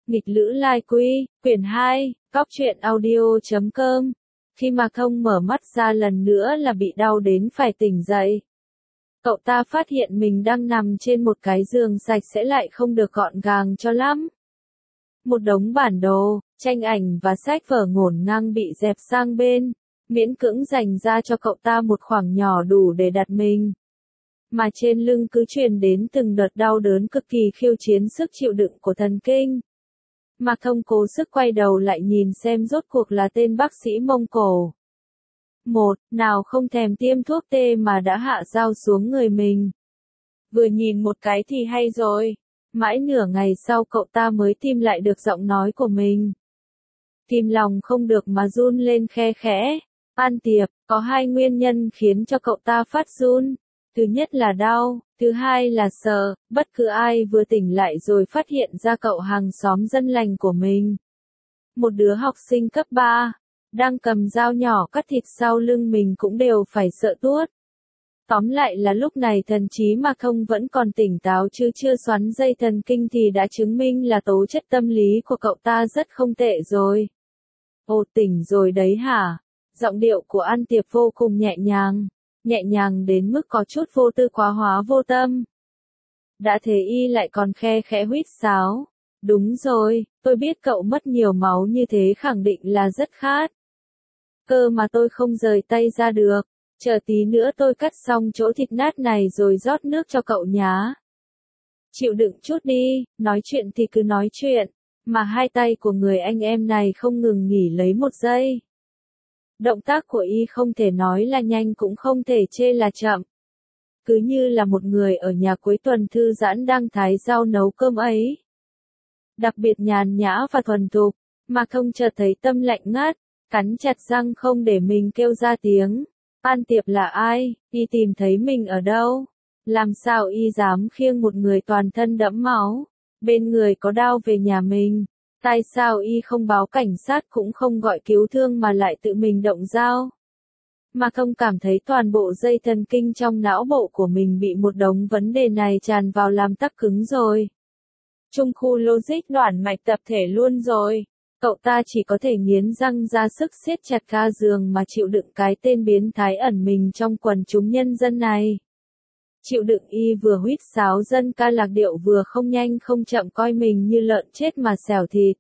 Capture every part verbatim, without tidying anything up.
Nghịch Lữ Lai Quy, quyển hai, góc truyện audio.com. Khi Mạc Thông mở mắt ra lần nữa là bị đau đến phải tỉnh dậy. Cậu ta phát hiện mình đang nằm trên một cái giường sạch sẽ lại không được gọn gàng cho lắm. Một đống bản đồ, tranh ảnh và sách vở ngổn ngang bị dẹp sang bên, miễn cưỡng dành ra cho cậu ta một khoảng nhỏ đủ để đặt mình. Mà trên lưng cứ truyền đến từng đợt đau đớn cực kỳ khiêu chiến sức chịu đựng của thần kinh. Mạc Thông cố sức quay đầu lại nhìn xem rốt cuộc là tên bác sĩ Mông Cổ. Một, nào không thèm tiêm thuốc tê mà đã hạ dao xuống người mình. Vừa nhìn một cái thì hay rồi. Mãi nửa ngày sau cậu ta mới tìm lại được giọng nói của mình. Kìm lòng không được mà run lên khe khẽ. An Tiệp, có hai nguyên nhân khiến cho cậu ta phát run. Thứ nhất là đau, thứ hai là sợ, bất cứ ai vừa tỉnh lại rồi phát hiện ra cậu hàng xóm dân lành của mình. Một đứa học sinh cấp ba, đang cầm dao nhỏ cắt thịt sau lưng mình cũng đều phải sợ tuốt. Tóm lại là lúc này thần trí Mạc Thông vẫn còn tỉnh táo chứ chưa xoắn dây thần kinh thì đã chứng minh là tố chất tâm lý của cậu ta rất không tệ rồi. Ồ, tỉnh rồi đấy hả? Giọng điệu của An Tiệp vô cùng nhẹ nhàng. Nhẹ nhàng đến mức có chút vô tư quá hóa vô tâm. Đã thế y lại còn khe khẽ huýt sáo. Đúng rồi, tôi biết cậu mất nhiều máu như thế khẳng định là rất khát. Cơ mà tôi không rời tay ra được. Chờ tí nữa tôi cắt xong chỗ thịt nát này rồi rót nước cho cậu nhá. Chịu đựng chút đi, nói chuyện thì cứ nói chuyện. Mà hai tay của người anh em này không ngừng nghỉ lấy một giây. Động tác của y không thể nói là nhanh cũng không thể chê là chậm. Cứ như là một người ở nhà cuối tuần thư giãn đang thái rau nấu cơm ấy. Đặc biệt nhàn nhã và thuần thục, Mạc Thông chợt thấy tâm lạnh ngắt, cắn chặt răng không để mình kêu ra tiếng. An Tiệp là ai? Y tìm thấy mình ở đâu? Làm sao y dám khiêng một người toàn thân đẫm máu, bên người có đao về nhà mình? Tại sao y không báo cảnh sát cũng không gọi cứu thương mà lại tự mình động dao? Mạc Thông cảm thấy toàn bộ dây thần kinh trong não bộ của mình bị một đống vấn đề này tràn vào làm tắc cứng rồi. Trung khu logic đoạn mạch tập thể luôn rồi. Cậu ta chỉ có thể nghiến răng ra sức siết chặt ga giường mà chịu đựng cái tên biến thái ẩn mình trong quần chúng nhân dân này. Chịu đựng y vừa huýt sáo dân ca lạc điệu vừa không nhanh không chậm coi mình như lợn chết mà xẻo thịt.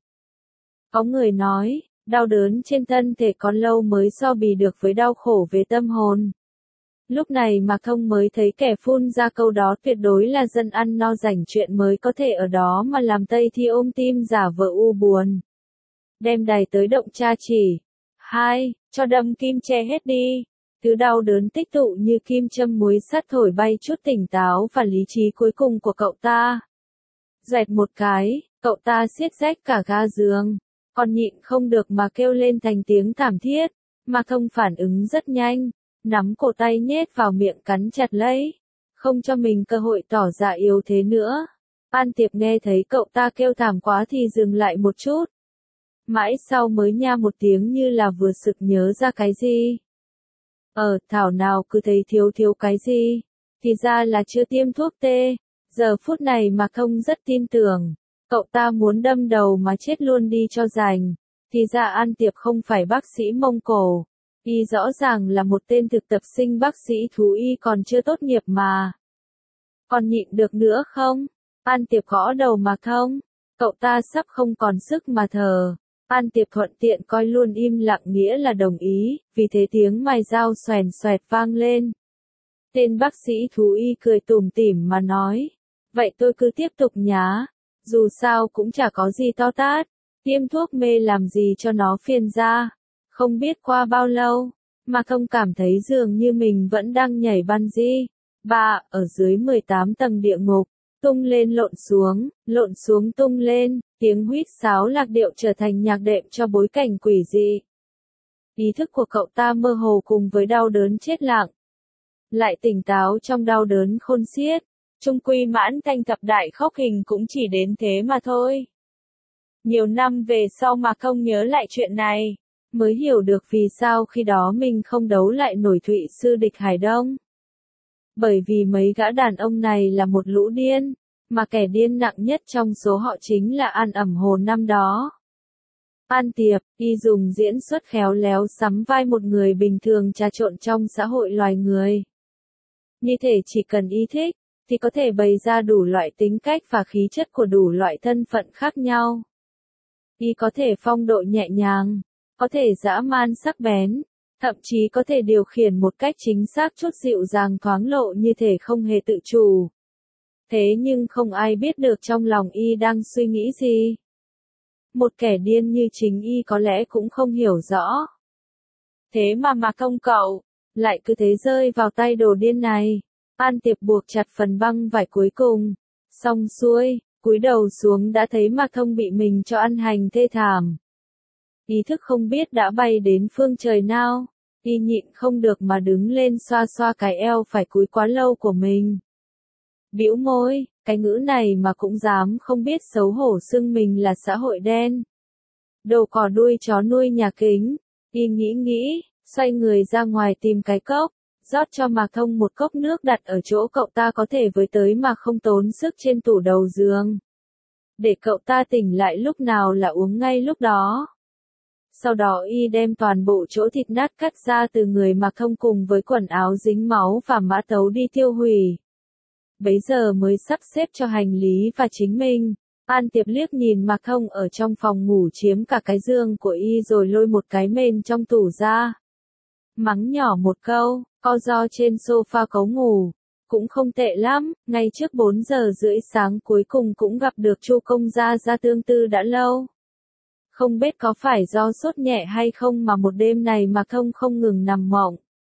Có người nói, đau đớn trên thân thể còn lâu mới so bì được với đau khổ về tâm hồn. Lúc này Mạc Thông mới thấy kẻ phun ra câu đó tuyệt đối là dân ăn no rảnh chuyện mới có thể ở đó mà làm Tây Thi ôm tim giả vờ u buồn. Đem đày tới động tra chỉ. Hai, cho đâm kim che hết đi. Thứ đau đớn tích tụ như kim châm muối sắt thổi bay chút tỉnh táo và lý trí cuối cùng của cậu ta. Doẹt một cái, cậu ta siết rách cả ga giường, còn nhịn không được mà kêu lên thành tiếng thảm thiết. Mạc Thông phản ứng rất nhanh, nắm cổ tay nhét vào miệng cắn chặt lấy, không cho mình cơ hội tỏ ra yếu thế nữa. An Tiệp nghe thấy cậu ta kêu thảm quá thì dừng lại một chút. Mãi sau mới nha một tiếng như là vừa sực nhớ ra cái gì. Ờ, thảo nào cứ thấy thiếu thiếu cái gì, thì ra là chưa tiêm thuốc tê. Giờ phút này Mạc Thông rất tin tưởng, cậu ta muốn đâm đầu mà chết luôn đi cho rành. Thì ra An Tiệp không phải bác sĩ Mông Cổ, y rõ ràng là một tên thực tập sinh bác sĩ thú y còn chưa tốt nghiệp mà. Còn nhịn được nữa không? An Tiệp gõ đầu Mạc Thông, cậu ta sắp không còn sức mà thở. An Tiệp thuận tiện coi luôn im lặng nghĩa là đồng ý, vì thế tiếng mài dao xoèn xoẹt vang lên. Tên bác sĩ thú y cười tủm tỉm mà nói, vậy tôi cứ tiếp tục nhá, dù sao cũng chả có gì to tát, tiêm thuốc mê làm gì cho nó phiền ra. Không biết qua bao lâu, Mạc Thông cảm thấy dường như mình vẫn đang nhảy bungee, ba, ở dưới mười tám tầng địa ngục. Tung lên lộn xuống, lộn xuống tung lên, tiếng huýt sáo lạc điệu trở thành nhạc đệm cho bối cảnh quỷ dị. Ý thức của cậu ta mơ hồ cùng với đau đớn chết lặng. Lại tỉnh táo trong đau đớn khôn xiết, chung quy mãn thanh thập đại khốc hình cũng chỉ đến thế mà thôi. Nhiều năm về sau mà không nhớ lại chuyện này, mới hiểu được vì sao khi đó mình không đấu lại nổi Thụy Sư địch Hải Đông. Bởi vì mấy gã đàn ông này là một lũ điên, mà kẻ điên nặng nhất trong số họ chính là An Ẩm Hồ năm đó. An Tiệp, y dùng diễn xuất khéo léo sắm vai một người bình thường trà trộn trong xã hội loài người. Như thể chỉ cần y thích, thì có thể bày ra đủ loại tính cách và khí chất của đủ loại thân phận khác nhau. Y có thể phong độ nhẹ nhàng, có thể dã man sắc bén, thậm chí có thể điều khiển một cách chính xác chút dịu dàng thoáng lộ như thể không hề tự chủ. Thế nhưng không ai biết được trong lòng y đang suy nghĩ gì. Một kẻ điên như chính y có lẽ cũng không hiểu rõ. Thế mà Mạc Thông cậu, lại cứ thế rơi vào tay đồ điên này. An Tiệp buộc chặt phần băng vải cuối cùng. Xong xuôi, cúi đầu xuống đã thấy Mạc Thông bị mình cho ăn hành thê thảm. Ý thức không biết đã bay đến phương trời nào. Y nhịn không được mà đứng lên xoa xoa cái eo phải cúi quá lâu của mình. Bĩu môi, cái ngữ này mà cũng dám không biết xấu hổ xưng mình là xã hội đen. Đầu cò đuôi chó nuôi nhà kính. Y nghĩ nghĩ, xoay người ra ngoài tìm cái cốc, rót cho Mạc Thông một cốc nước đặt ở chỗ cậu ta có thể với tới mà không tốn sức trên tủ đầu giường. Để cậu ta tỉnh lại lúc nào là uống ngay lúc đó. Sau đó y đem toàn bộ chỗ thịt nát cắt ra từ người Mạc Thông cùng với quần áo dính máu và mã tấu đi tiêu hủy. Bấy giờ mới sắp xếp cho hành lý và chính mình. An Tiệp liếc nhìn Mạc Thông ở trong phòng ngủ chiếm cả cái giường của y rồi lôi một cái mền trong tủ ra. Mắng nhỏ một câu, co ro trên sofa cấu ngủ. Cũng không tệ lắm, ngay trước bốn giờ rưỡi sáng cuối cùng cũng gặp được Chu Công Gia Gia tương tư đã lâu. Không biết có phải do sốt nhẹ hay không mà một đêm này Mạc Thông không ngừng nằm mộng.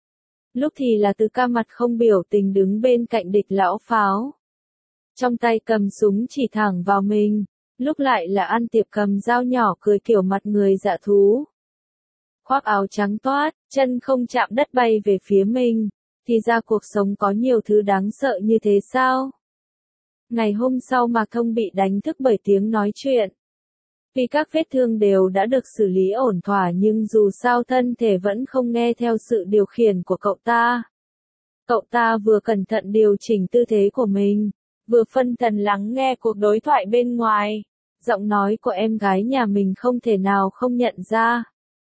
Lúc thì là Từ Ca mặt không biểu tình đứng bên cạnh địch lão pháo. Trong tay cầm súng chỉ thẳng vào mình, lúc lại là An Tiệp cầm dao nhỏ cười kiểu mặt người dạ thú. Khoác áo trắng toát, chân không chạm đất bay về phía mình, thì ra cuộc sống có nhiều thứ đáng sợ như thế sao? Ngày hôm sau Mạc Thông bị đánh thức bởi tiếng nói chuyện. Vì các vết thương đều đã được xử lý ổn thỏa nhưng dù sao thân thể vẫn không nghe theo sự điều khiển của cậu ta. Cậu ta vừa cẩn thận điều chỉnh tư thế của mình, vừa phân thần lắng nghe cuộc đối thoại bên ngoài. Giọng nói của em gái nhà mình không thể nào không nhận ra.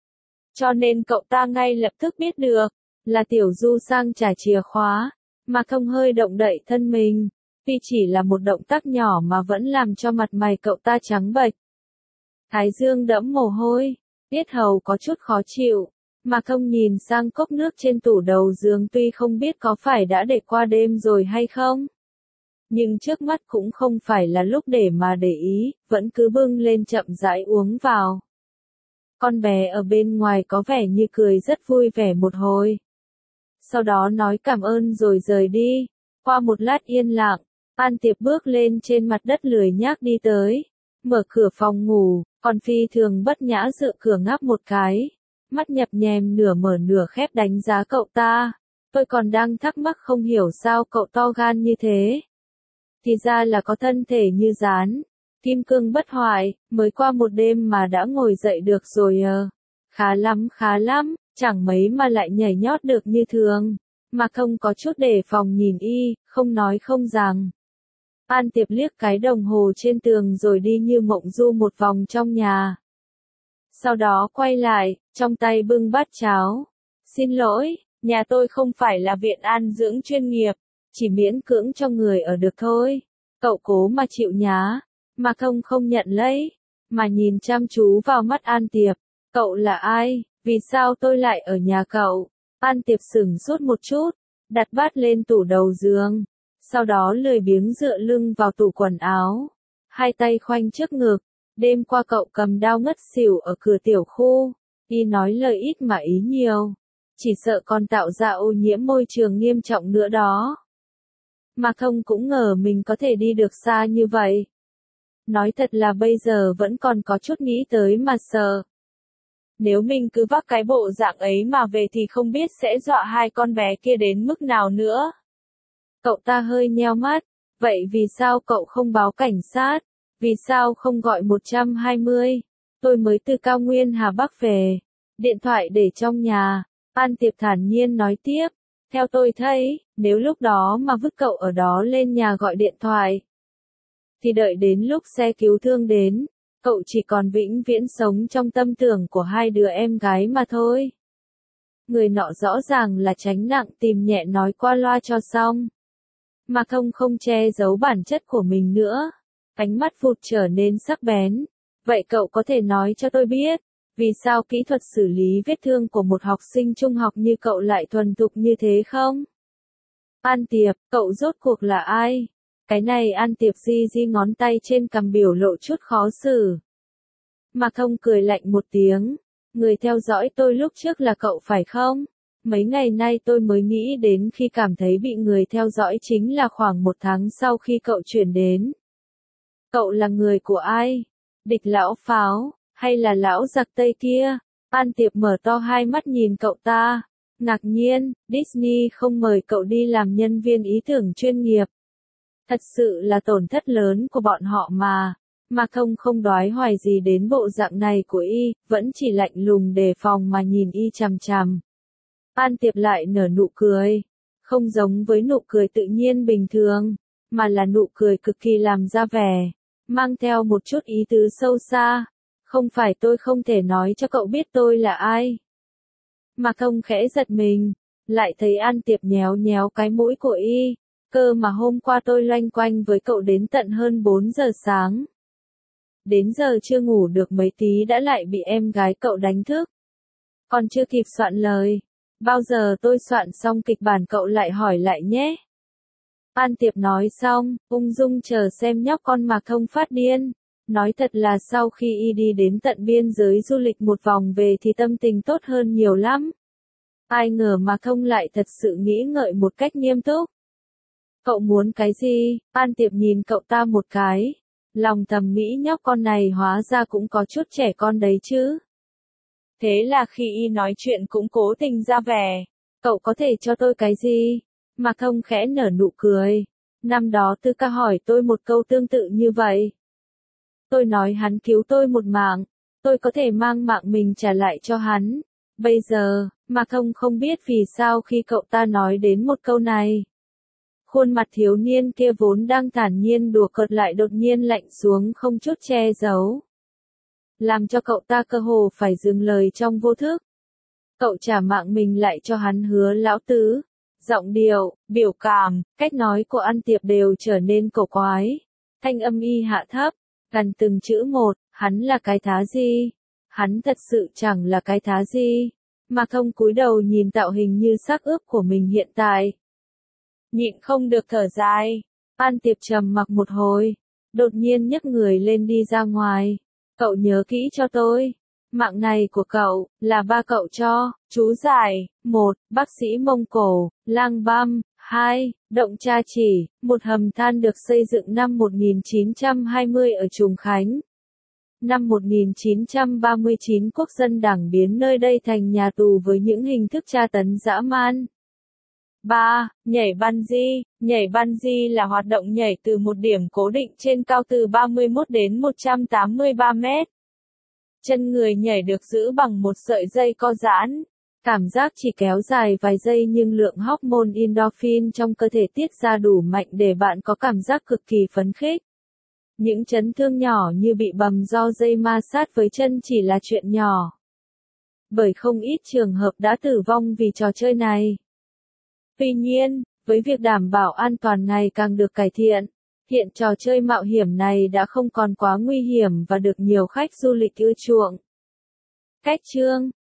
Cho nên cậu ta ngay lập tức biết được, là Tiểu Du sang trả chìa khóa. Mạc Thông hơi động đậy thân mình, vì chỉ là một động tác nhỏ mà vẫn làm cho mặt mày cậu ta trắng bệch. Thái dương đẫm mồ hôi, yết hầu có chút khó chịu. Mạc Thông nhìn sang cốc nước trên tủ đầu giường tuy không biết có phải đã để qua đêm rồi hay không. Nhưng trước mắt cũng không phải là lúc để mà để ý, vẫn cứ bưng lên chậm rãi uống vào. Con bé ở bên ngoài có vẻ như cười rất vui vẻ một hồi. Sau đó nói cảm ơn rồi rời đi. Qua một lát yên lặng, An Tiệp bước lên trên mặt đất lười nhác đi tới. Mở cửa phòng ngủ, còn phi thường bất nhã dựa cửa ngáp một cái. Mắt nhập nhèm nửa mở nửa khép đánh giá cậu ta. Tôi còn đang thắc mắc không hiểu sao cậu to gan như thế. Thì ra là có thân thể như rán. Kim cương bất hoại, mới qua một đêm mà đã ngồi dậy được rồi ờ. Khá lắm khá lắm, chẳng mấy mà lại nhảy nhót được như thường. Mạc Thông có chút đề phòng nhìn y, không nói không rằng. An Tiệp liếc cái đồng hồ trên tường rồi đi như mộng du một vòng trong nhà. Sau đó quay lại, trong tay bưng bát cháo. Xin lỗi, nhà tôi không phải là viện an dưỡng chuyên nghiệp, chỉ miễn cưỡng cho người ở được thôi. Cậu cố mà chịu nhá. Mạc Thông không nhận lấy, mà nhìn chăm chú vào mắt An Tiệp. Cậu là ai? Vì sao tôi lại ở nhà cậu? An Tiệp sửng sốt một chút, đặt bát lên tủ đầu giường. Sau đó lười biếng dựa lưng vào tủ quần áo. Hai tay khoanh trước ngực. Đêm qua cậu cầm dao ngất xỉu ở cửa tiểu khu. Y nói lời ít mà ý nhiều. Chỉ sợ còn tạo ra ô nhiễm môi trường nghiêm trọng nữa đó. Mạc Thông cũng ngờ mình có thể đi được xa như vậy. Nói thật là bây giờ vẫn còn có chút nghĩ tới mà sợ. Nếu mình cứ vác cái bộ dạng ấy mà về thì không biết sẽ dọa hai con bé kia đến mức nào nữa. Cậu ta hơi nheo mắt. Vậy vì sao cậu không báo cảnh sát? Vì sao không gọi một trăm hai mươi? Tôi mới từ cao nguyên Hà Bắc về. Điện thoại để trong nhà. An Tiệp thản nhiên nói tiếp. Theo tôi thấy, nếu lúc đó mà vứt cậu ở đó lên nhà gọi điện thoại. thì đợi đến lúc xe cứu thương đến, cậu chỉ còn vĩnh viễn sống trong tâm tưởng của hai đứa em gái mà thôi. Người nọ rõ ràng là tránh nặng tìm nhẹ nói qua loa cho xong. Mạc Thông không che giấu bản chất của mình nữa. Ánh mắt vụt trở nên sắc bén. Vậy cậu có thể nói cho tôi biết, vì sao kỹ thuật xử lý vết thương của một học sinh trung học như cậu lại thuần thục như thế không? An Tiệp, cậu rốt cuộc là ai? Cái này An Tiệp di di ngón tay trên cằm biểu lộ chút khó xử. Mạc Thông cười lạnh một tiếng. Người theo dõi tôi lúc trước là cậu phải không? Mấy ngày nay tôi mới nghĩ đến khi cảm thấy bị người theo dõi chính là khoảng một tháng sau khi cậu chuyển đến. Cậu là người của ai? Địch lão pháo, hay là lão giặc Tây kia? An Tiệp mở to hai mắt nhìn cậu ta. Ngạc nhiên, Disney không mời cậu đi làm nhân viên ý tưởng chuyên nghiệp. Thật sự là tổn thất lớn của bọn họ mà. Mạc Thông không đoái hoài gì đến bộ dạng này của y, vẫn chỉ lạnh lùng đề phòng mà nhìn y chằm chằm. An Tiệp lại nở nụ cười. Không giống với nụ cười tự nhiên bình thường, mà là nụ cười cực kỳ làm ra vẻ, mang theo một chút ý tứ sâu xa. Không phải tôi không thể nói cho cậu biết tôi là ai. Mạc Thông khẽ giật mình, lại thấy An Tiệp nhéo nhéo cái mũi của y. Cơ mà hôm qua tôi loanh quanh với cậu đến tận hơn bốn giờ sáng. Đến giờ chưa ngủ được mấy tí đã lại bị em gái cậu đánh thức. Còn chưa kịp soạn lời. Bao giờ tôi soạn xong kịch bản cậu lại hỏi lại nhé. An Tiệp nói xong, ung dung chờ xem nhóc con Mạc Thông phát điên. Nói thật là sau khi y đi đến tận biên giới du lịch một vòng về thì tâm tình tốt hơn nhiều lắm. Ai ngờ Mạc Thông lại thật sự nghĩ ngợi một cách nghiêm túc. Cậu muốn cái gì? An Tiệp nhìn cậu ta một cái. Lòng thầm nghĩ nhóc con này hóa ra cũng có chút trẻ con đấy chứ. Thế là khi y nói chuyện cũng cố tình ra vẻ. Cậu có thể cho tôi cái gì? Mạc Thông khẽ nở nụ cười. Năm đó Tư Ca hỏi tôi một câu tương tự như vậy. Tôi nói hắn cứu tôi một mạng. Tôi có thể mang mạng mình trả lại cho hắn. Bây giờ, Mạc Thông không biết vì sao khi cậu ta nói đến một câu này. Khuôn mặt thiếu niên kia vốn đang thản nhiên đùa cợt lại đột nhiên lạnh xuống không chút che giấu. Làm cho cậu ta cơ hồ phải dừng lời trong vô thức. Cậu trả mạng mình lại cho hắn hứa lão tứ. Giọng điệu, biểu cảm, cách nói của An Tiệp đều trở nên cổ quái. Thanh âm y hạ thấp, gần từng chữ một, hắn là cái thá gì? Hắn thật sự chẳng là cái thá gì. Mạc Thông cúi đầu nhìn tạo hình như xác ướp của mình hiện tại. Nhịn không được thở dài. An Tiệp trầm mặc một hồi, đột nhiên nhấc người lên đi ra ngoài. Cậu nhớ kỹ cho tôi. Mạng này của cậu, là ba cậu cho. Chú giải, một, bác sĩ Mông Cổ, Lang Băm, hai, Động Cha Chỉ, một hầm than được xây dựng năm một nghìn chín trăm hai mươi ở Trùng Khánh. Năm một nghìn chín trăm ba mươi chín quốc dân đảng biến nơi đây thành nhà tù với những hình thức tra tấn dã man. ba. Nhảy bungee. Nhảy bungee là hoạt động nhảy từ một điểm cố định trên cao từ ba mươi mốt đến một trăm tám mươi ba mét. Chân người nhảy được giữ bằng một sợi dây co giãn. Cảm giác chỉ kéo dài vài giây nhưng lượng hormone endorphin trong cơ thể tiết ra đủ mạnh để bạn có cảm giác cực kỳ phấn khích. Những chấn thương nhỏ như bị bầm do dây ma sát với chân chỉ là chuyện nhỏ. Bởi không ít trường hợp đã tử vong vì trò chơi này. Tuy nhiên, với việc đảm bảo an toàn ngày càng được cải thiện, hiện trò chơi mạo hiểm này đã không còn quá nguy hiểm và được nhiều khách du lịch ưa chuộng. Cách chương